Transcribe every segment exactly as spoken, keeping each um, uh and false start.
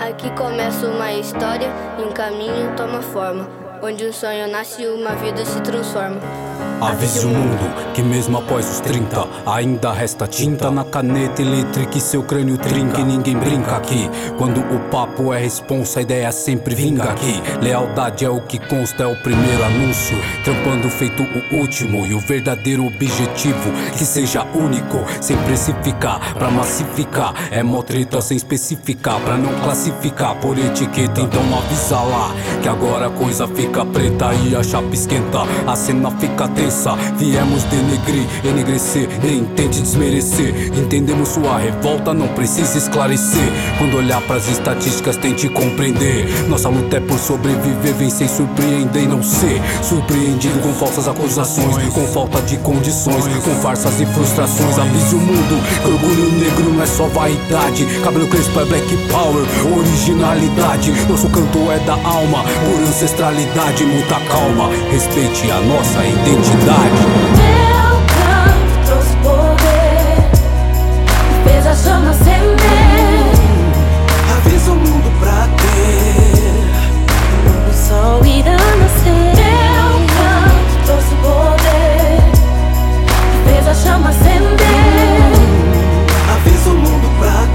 Aqui começa uma história e um caminho toma forma, onde um sonho nasce e uma vida se transforma. Avise o mundo que mesmo após os trinta ainda resta tinta na caneta elétrica e seu crânio trinca. E ninguém brinca aqui, quando o papo é responsa, a ideia sempre vinga aqui. Lealdade é o que consta, é o primeiro anúncio, trampando feito o último. E o verdadeiro objetivo, que seja único, sem precificar, pra massificar. É mó treta sem especificar, pra não classificar por etiqueta. Então avisa lá, que agora a coisa fica preta e a chapa esquenta, a cena fica tensa. Viemos denegrir, enegrecer, nem tente desmerecer. Entendemos sua revolta, não precisa esclarecer. Quando olhar pras estatísticas, tente compreender. Nossa luta é por sobreviver, vencer e surpreender e não ser surpreendido com falsas acusações, com falta de condições, com farsas e frustrações. Avise o mundo que orgulho negro não é só vaidade, cabelo crespo é black power, originalidade. Nosso canto é da alma, por ancestralidade. Muita calma, respeite a nossa identidade. Meu canto trouxe poder, fez a chama acender. Avisa o mundo pra ter O sol irá nascer. Meu canto trouxe poder, fez a chama acender. Avisa o mundo pra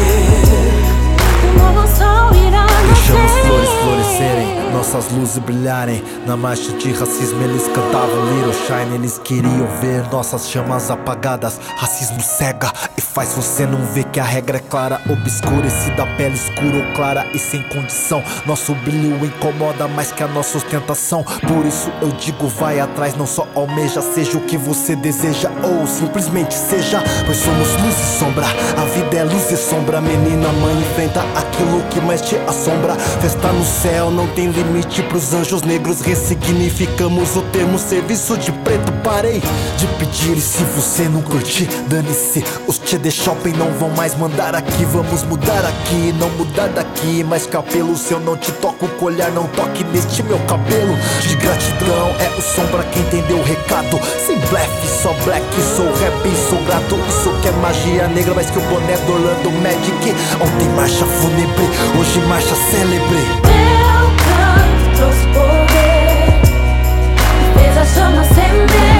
ter O novo sol irá Deixamos nascer. flores florescerem, nossas luzes brilharem. Na marcha de racismo eles cantavam Little Shine. Eles queriam ver nossas chamas apagadas. Racismo cega e faz você não ver que a regra é clara. Obscurecida, pele escura ou clara e sem condição. Nosso brilho incomoda mais que a nossa ostentação. Por isso eu digo vai atrás, não só almeja. Seja o que você deseja ou simplesmente seja, pois somos luz e sombra. A vida é luz e sombra. Menina mãe, enfrenta aquilo que mais te assombra. Festa no céu, não tem limite pros anjos negros. Ressignificamos o termo serviço de preto. Parei de pedir e se você não curtir, dane-se. Os T D Shopping não vão mais mandar aqui. Vamos mudar aqui, não mudar daqui. Mais cabelo, se eu não te toco o colhar, não toque neste meu cabelo. De gratidão é o som pra quem entendeu o recado. Sem blefe, só black, sou rap e sou grato. Isso que é magia negra, mais que o boné do Orlando Magic. Ontem marcha fúnebre, hoje marcha célebre. Meu canto trouxe poder, fez a chama acender.